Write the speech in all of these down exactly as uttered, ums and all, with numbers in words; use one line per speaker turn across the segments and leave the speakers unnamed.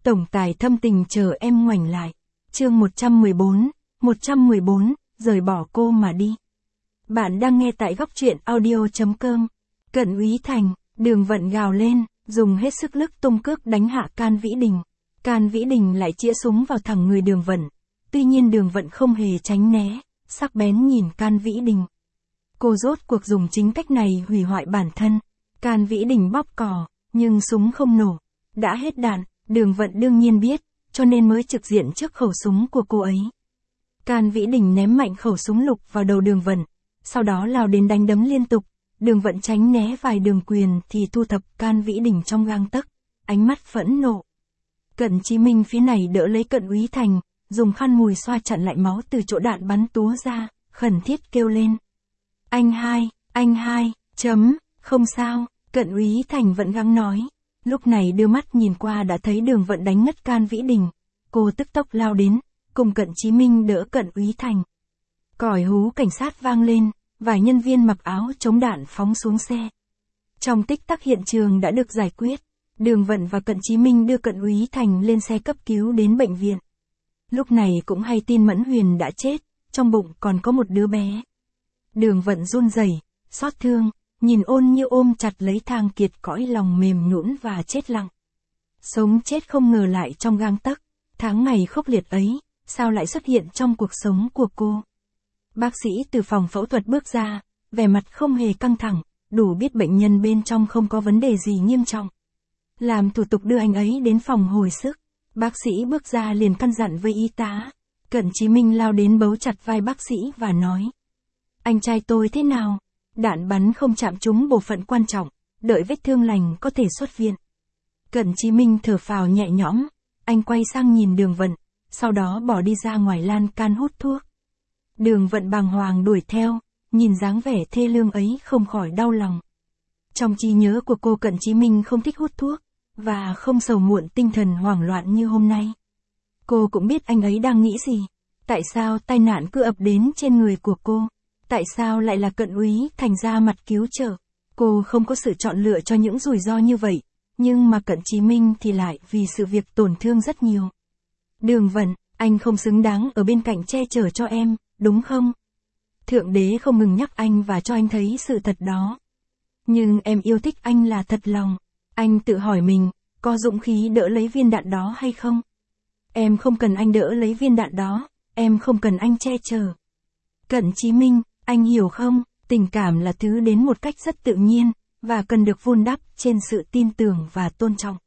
Tổng tài thâm tình chờ em ngoảnh lại. Chương một trăm mười bốn, một trăm mười bốn, rời bỏ cô mà đi. Bạn đang nghe tại góc truyện audio chấm com. Cận Úy Thành, Đường Vận gào lên, dùng hết sức lực tung cước đánh hạ Can Vĩ Đình. Can Vĩ Đình lại chĩa súng vào thẳng người Đường Vận. Tuy nhiên Đường Vận không hề tránh né, sắc bén nhìn Can Vĩ Đình. Cô rốt cuộc dùng chính cách này hủy hoại bản thân. Can Vĩ Đình bóp cò, nhưng súng không nổ. Đã hết đạn, Đường Vận đương nhiên biết, cho nên mới trực diện trước khẩu súng của cô ấy. Can Vĩ Đình ném mạnh khẩu súng lục vào đầu Đường Vận, sau đó lao đến đánh đấm liên tục. Đường Vận tránh né vài đường quyền thì thu thập Can Vĩ Đình trong gang tấc, ánh mắt phẫn nộ. Cận Chí Minh phía này đỡ lấy Cận Úy Thành, dùng khăn mùi xoa chặn lại máu từ chỗ đạn bắn túa ra, khẩn thiết kêu lên. Anh hai, anh hai, chấm, không sao, Cận Úy Thành vẫn gắng nói. Lúc này đưa mắt nhìn qua đã thấy Đường Vận đánh ngất Can Vĩ Đình. Cô tức tốc lao đến, cùng Cận Chí Minh đỡ Cận Úy Thành. Còi hú cảnh sát vang lên, vài nhân viên mặc áo chống đạn phóng xuống xe. Trong tích tắc hiện trường đã được giải quyết. Đường Vận và Cận Chí Minh đưa Cận Úy Thành lên xe cấp cứu đến bệnh viện. Lúc này cũng hay tin Mẫn Huyền đã chết, trong bụng còn có một đứa bé. Đường Vận run rẩy, xót thương, nhìn Ôn Như ôm chặt lấy Thang Kiệt, cõi lòng mềm nhũn và chết lặng. Sống chết không ngờ lại trong gang tấc, tháng ngày khốc liệt ấy, sao lại xuất hiện trong cuộc sống của cô? Bác sĩ từ phòng phẫu thuật bước ra, vẻ mặt không hề căng thẳng, đủ biết bệnh nhân bên trong không có vấn đề gì nghiêm trọng. Làm thủ tục đưa anh ấy đến phòng hồi sức, bác sĩ bước ra liền căn dặn với y tá. Cận Chí Minh lao đến bấu chặt vai bác sĩ và nói. Anh trai tôi thế nào? Đạn bắn không chạm trúng bộ phận quan trọng, đợi vết thương lành có thể xuất viện. Cận Chí Minh thở phào nhẹ nhõm, anh quay sang nhìn Đường Vận, sau đó bỏ đi ra ngoài lan can hút thuốc. Đường Vận bàng hoàng đuổi theo, nhìn dáng vẻ thê lương ấy không khỏi đau lòng. Trong trí nhớ của cô, Cận Chí Minh không thích hút thuốc, và không sầu muộn tinh thần hoảng loạn như hôm nay. Cô cũng biết anh ấy đang nghĩ gì, tại sao tai nạn cứ ập đến trên người của cô, tại sao lại là Cận Úy Thành ra mặt cứu trợ. Cô không có sự chọn lựa cho những rủi ro như vậy, nhưng mà Cận Chí Minh thì lại vì sự việc tổn thương rất nhiều. Đường Vận, anh không xứng đáng ở bên cạnh che chở cho em, đúng không? Thượng đế không ngừng nhắc anh và cho anh thấy sự thật đó. Nhưng em yêu thích anh là thật lòng. Anh tự hỏi mình, có dũng khí đỡ lấy viên đạn đó hay không? Em không cần anh đỡ lấy viên đạn đó, em không cần anh che chở. Cận Chí Minh, anh hiểu không, tình cảm là thứ đến một cách rất tự nhiên, và cần được vun đắp trên sự tin tưởng và tôn trọng.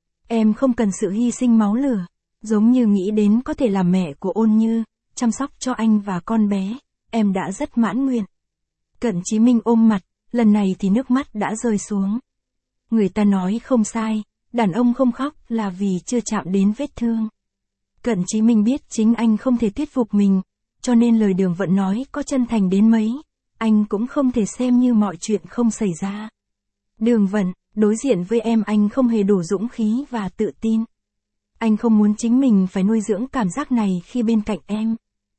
Em không cần sự hy sinh máu lửa, giống như nghĩ đến có thể làm mẹ của Ôn Như, chăm sóc cho anh và con bé, em đã rất mãn nguyện. Cận Chí Minh ôm mặt, lần này thì nước mắt đã rơi xuống. Người ta nói không sai, đàn ông không khóc là vì chưa chạm đến vết thương. Cận Chí Minh biết chính anh không thể thuyết phục mình, cho nên lời Đường Vận nói có chân thành đến mấy, anh cũng không thể xem như mọi chuyện không xảy ra. Đường Vận, đối diện với em anh không hề đủ dũng khí và tự tin. Anh không muốn chính mình phải nuôi dưỡng cảm giác này khi bên cạnh em.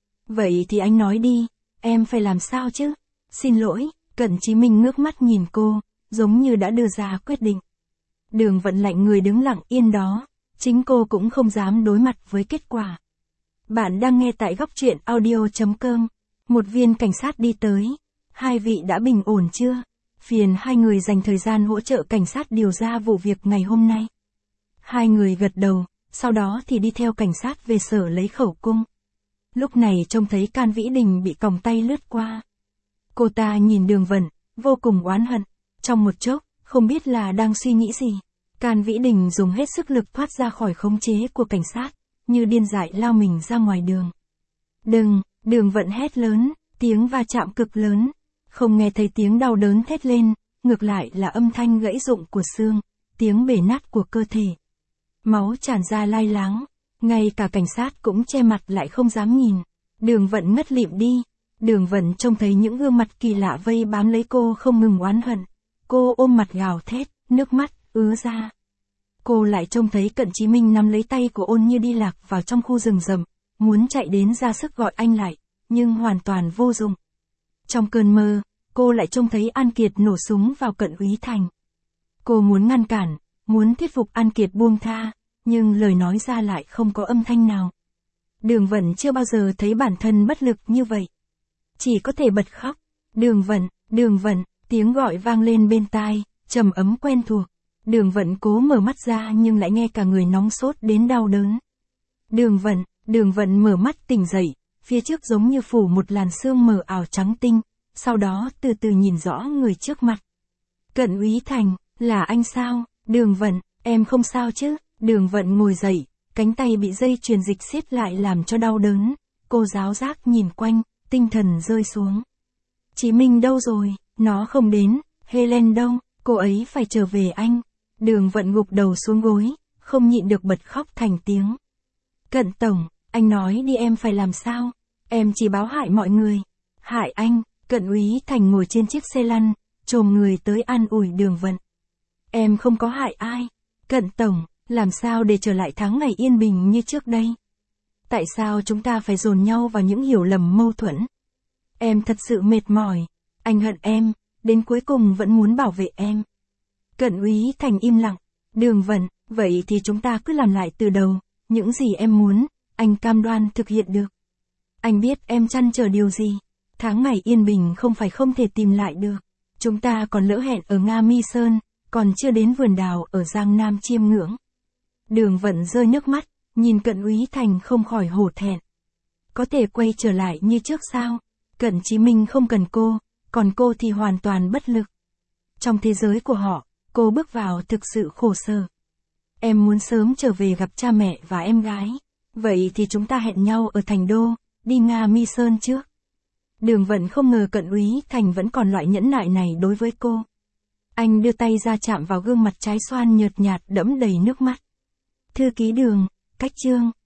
Vậy thì anh nói đi, em phải làm sao chứ? Xin lỗi, Cận Chí Minh ngước mắt nhìn cô, giống như đã đưa ra quyết định. Đường Vận lạnh người đứng lặng yên đó, chính cô cũng không dám đối mặt với kết quả. Bạn đang nghe tại góc truyện audio chấm com. Một viên cảnh sát đi tới. Hai vị đã bình ổn chưa? Phiền hai người dành thời gian hỗ trợ cảnh sát điều ra vụ việc ngày hôm nay. Hai người gật đầu, sau đó thì đi theo cảnh sát về sở lấy khẩu cung. Lúc này trông thấy Can Vĩ Đình bị còng tay lướt qua. Cô ta nhìn Đường Vận, vô cùng oán hận. Trong một chốc, không biết là đang suy nghĩ gì. Can Vĩ Đình dùng hết sức lực thoát ra khỏi khống chế của cảnh sát, như điên dại lao mình ra ngoài đường. Đừng, Đường Vận hét lớn, tiếng va chạm cực lớn, không nghe thấy tiếng đau đớn thét lên, ngược lại là âm thanh gãy rụng của xương, tiếng bể nát của cơ thể. Máu tràn ra lai láng, ngay cả cảnh sát cũng che mặt lại không dám nhìn. Đường Vận ngất lịm đi, Đường Vận trông thấy những gương mặt kỳ lạ vây bám lấy cô không ngừng oán hận. Cô ôm mặt gào thét, nước mắt ứa ra. Cô lại trông thấy Cận Chí Minh nắm lấy tay của Ôn Như đi lạc vào trong khu rừng rậm, muốn chạy đến ra sức gọi anh lại, nhưng hoàn toàn vô dụng. Trong cơn mơ, cô lại trông thấy An Kiệt nổ súng vào Cận Úy Thành. Cô muốn ngăn cản, muốn thuyết phục An Kiệt buông tha, nhưng lời nói ra lại không có âm thanh nào. Đường Vận chưa bao giờ thấy bản thân bất lực như vậy. Chỉ có thể bật khóc. Đường Vận, Đường Vận, tiếng gọi vang lên bên tai, trầm ấm quen thuộc. Đường Vận cố mở mắt ra nhưng lại nghe cả người nóng sốt đến đau đớn. Đường Vận, Đường Vận mở mắt tỉnh dậy, phía trước giống như phủ một làn sương mờ ảo trắng tinh, sau đó từ từ nhìn rõ người trước mặt. Cận Úy Thành, là anh sao? Đường Vận, em không sao chứ? Đường Vận ngồi dậy, cánh tay bị dây chuyền dịch siết lại làm cho đau đớn. Cô giáo giác nhìn quanh, tinh thần rơi xuống. Chí Minh đâu rồi? Nó không đến. Helen đâu? Cô ấy phải trở về anh. Đường Vận gục đầu xuống gối, không nhịn được bật khóc thành tiếng. Cận tổng, anh nói đi em phải làm sao? Em chỉ báo hại mọi người. Hại anh? Cận Úy Thành ngồi trên chiếc xe lăn, chồm người tới an ủi Đường Vận. Em không có hại ai. Cận tổng, làm sao để trở lại tháng ngày yên bình như trước đây? Tại sao chúng ta phải dồn nhau vào những hiểu lầm mâu thuẫn? Em thật sự mệt mỏi. Anh hận em, đến cuối cùng vẫn muốn bảo vệ em. Cận Úy Thành im lặng. Đường Vận, vậy thì chúng ta cứ làm lại từ đầu. Những gì em muốn, anh cam đoan thực hiện được. Anh biết em trăn trở điều gì. Tháng ngày yên bình không phải không thể tìm lại được. Chúng ta còn lỡ hẹn ở Nga Mi Sơn, còn chưa đến vườn đào ở Giang Nam chiêm ngưỡng. Đường Vận rơi nước mắt, nhìn Cận Úy Thành không khỏi hổ thẹn. Có thể quay trở lại như trước sao? Cận Chí Minh không cần cô, còn cô thì hoàn toàn bất lực. Trong thế giới của họ, cô bước vào thực sự khổ sở. Em muốn sớm trở về gặp cha mẹ và em gái. Vậy thì chúng ta hẹn nhau ở Thành Đô, đi Nga Mi Sơn trước. Đường Vận không ngờ Cận Úy Thành vẫn còn loại nhẫn nại này đối với cô. Anh đưa tay ra chạm vào gương mặt trái xoan nhợt nhạt đẫm đầy nước mắt. Thư ký Đường, cách chương.